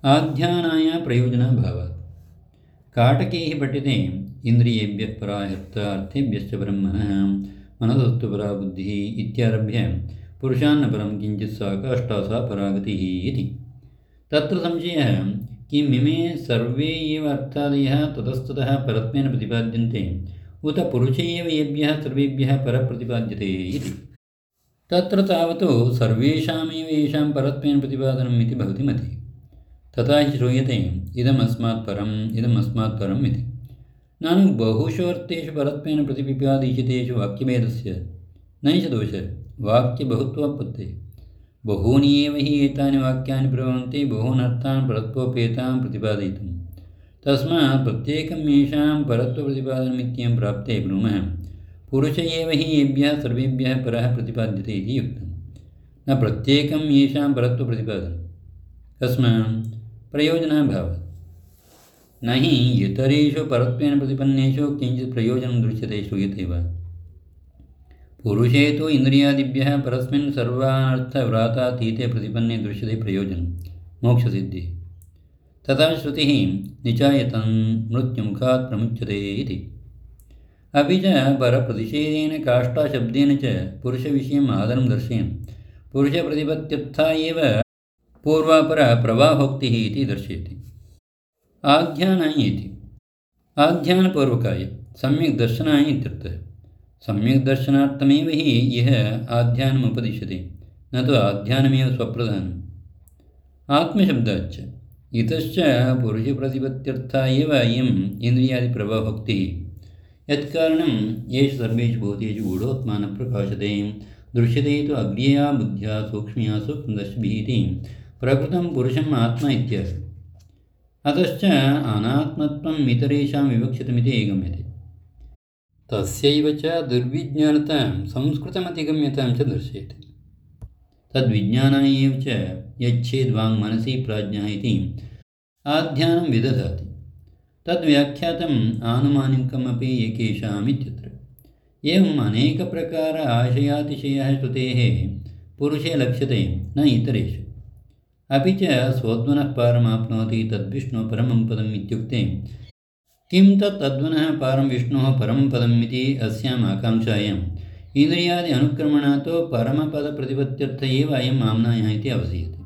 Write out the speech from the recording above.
आध्यानाय प्रयोजनाभावात् काटकैः पठ्यते इन्द्रियेभ्यः परा अर्थेभ्यश्च परं मनः मनसस्तु परा बुद्धिः इत्यारभ्य पुरुषान्न परं किञ्चित् सा काष्ठा सा परागतिः इति। तत्र संशयः किमिमे सर्वे एव अर्थादयः ततस्ततः परत्वेन प्रतिपाद्यन्ते उत पुरुष एव येभ्यः सर्वेभ्यः परः प्रतिपाद्यते इति। तत्र तावत् सर्वेषामेव येषां परत्वेन प्रतिपादनम् इति भवति मतिः। तथा हि श्रूयते इदमस्मात् परम् इदमस्मात् परम् इति। नानु बहुषु अर्थेषु परत्वेन प्रतिपिपादिशितेषु वाक्यभेदस्य नैष दोषः वाक्यबहुत्वापत्तेः। बहूनि एव हि एतानि वाक्यानि प्रभवन्ति बहून् अर्थान् परत्वोपेतां प्रतिपादयितुं। तस्मात् प्रत्येकं येषां परत्वप्रतिपादनमित्येवं प्राप्ते ब्रूमः पुरुष एव हि येभ्यः सर्वेभ्यः परः प्रतिपाद्यते इति उक्तं। न प्रत्येकं येषां परत्वप्रतिपादनं कस्मात् प्रयोजनाभावात्। न हि इतरेषु परत्वेन प्रतिपन्नेषु किञ्चित् प्रयोजनं दृश्यते श्रूयते वा। पुरुषे तु इन्द्रियादिभ्यः परस्मिन् सर्वानर्थव्रातातीते प्रतिपन्ने दृश्यते प्रयोजनं मोक्षसिद्धिः। तथा श्रुतिः निचायतं मृत्युमुखात् प्रमुच्यते इति। अपि च परप्रतिषेधेन काष्ठाशब्देन च पुरुषविषयम् आदरं दर्शयन् पुरुषप्रतिपत्त्यर्था एव पूर्वापरप्रवाहोक्तिः इति दर्शयति। आध्यानाय इति आध्यानपूर्वकाय सम्यक् दर्शनाय इत्यर्थः। सम्यक् दर्शनार्थमेव हि यः आध्यानम् उपदिश्यते न तु आध्यानमेव स्वप्रधानम्। आत्मशब्दाच्च इतश्च पुरुषप्रतिपत्त्यर्था एव इयम् इन्द्रियादिप्रवाहोक्तिः। यत्कारणं येषु सर्वेषु भूतेषु गूढोत्मानः प्रकाशते दृश्यते तु अग्र्यया बुद्ध्या सूक्ष्म्या सूक्ष्मदर्शिभिः इति प्रकृतं पुरुषम् आत्मा इत्यर्थः। अतश्च अनात्मत्वम् इतरेषां विवक्षितमिति गम्यते। तस्यैव च दुर्विज्ञानतां संस्कृतमतिगम्यतां च दर्शयति। तद्विज्ञानाय एव च यच्छेद्वाङ्मनसि प्राज्ञः इति आध्यानं विदधाति। तद्व्याख्यातम् आनुमानिकमपि एकेषाम् इत्यत्र। एवम् अनेकप्रकार आशयातिशयः श्रुतेः पुरुषे लक्ष्यते न इतरेषु। अपि च स्वोद्वनः पारमाप्नोति तद्विष्णुः परमं पदम् इत्युक्ते किं तद्वनः पारं विष्णोः परमं पदम् इति अस्याम् आकाङ्क्षायाम् इन्द्रियादि अनुक्रमणात् परमपदप्रतिपत्त्यर्थ एव अयम् आम्नायः इति अवसीयते।